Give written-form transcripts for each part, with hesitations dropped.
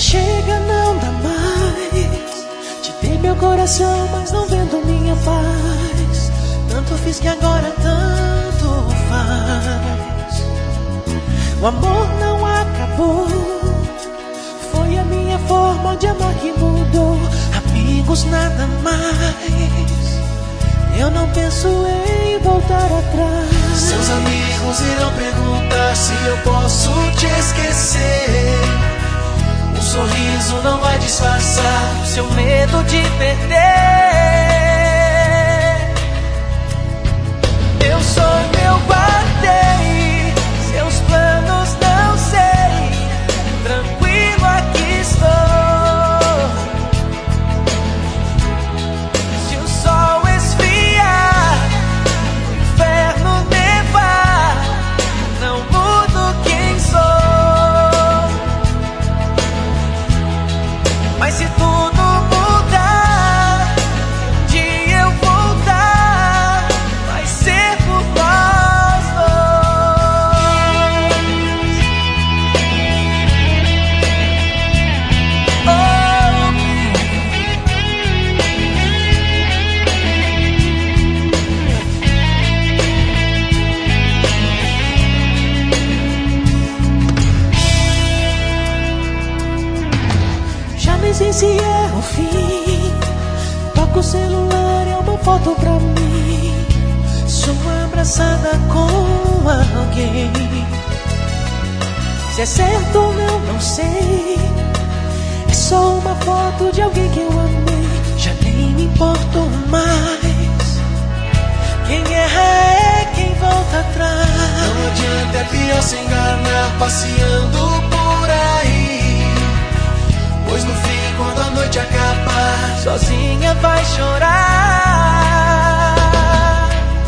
chega, não dá mais. Te dei meu coração, mas não vendo minha paz. Tanto fiz que agora tanto faz. O amor não acabou, foi a minha forma de amar que mudou. Amigos, nada mais. Eu não penso em voltar atrás. Seus amigos irão perguntar se eu posso te esquecer. Um sorriso não vai disfarçar o seu medo de perder. Eu sou meu guardei, seus planos não sei. Tranquilo aqui estou. Se o sol esfriar, o inferno nevar, não mudo quem sou. Mas se tudo mudar, um dia eu voltar, vai ser por nós dois. Já nem sei se é o fim. Toco o celular, é uma foto pra mim. Sua abraçada com alguém. Se é certo ou não sei. É só uma foto de alguém que eu amei. Já nem me importo mais. Quem erra é quem volta atrás. Não adianta, é pior se enganar passeando por aí. Pois no fim, quando a noite acabar, Sozinha vai chorar.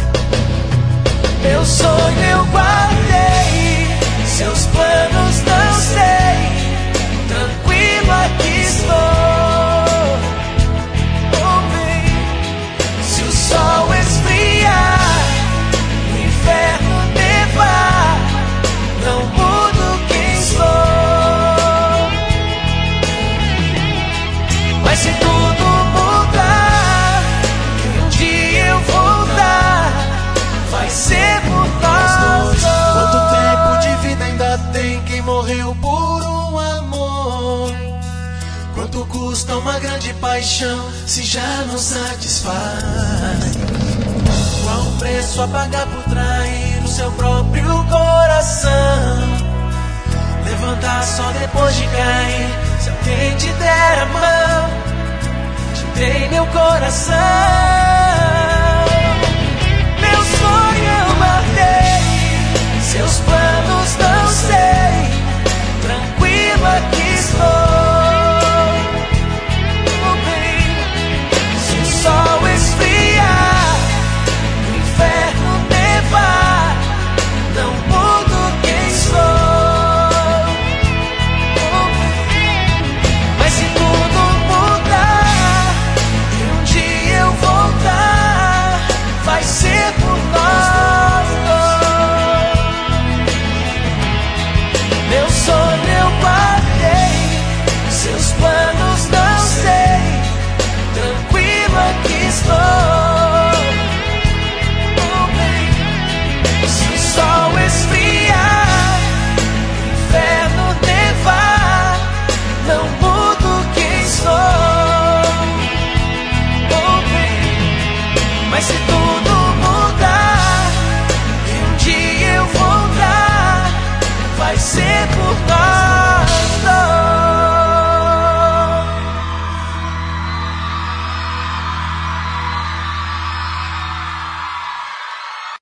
Meu sonho eu guardei, seus planos não sei. Tranquilo aqui estou. Oh, bem, se o sol esfriar, o inferno nevar, não mudo quem sou. Mas se tudo mudar, e um dia eu voltar, vai ser por nós dois. quanto tempo de vida ainda tem quem morreu por um amor? Quanto custa uma grande paixão se já não satisfaz? Qual o preço a pagar por trair o seu próprio coração? Levantar só depois de cair. Se alguém te der a mão, Te dei meu coração. Meu sonho eu guardei, seus planos não sei. Tranquilo aqui estou. Oh, bem, se o sol esfriar, o inferno nevar, não mudo quem sou. Oh, bem, mas se tudo mudar, e um dia eu voltar, vai ser por nós dois. Meu sonho eu guardei, seus planos não sei. Tranquilo aqui estou. Oh, bem, se o sol esfriar, o inferno nevar, não mudo quem sou. Oh, bem, mas se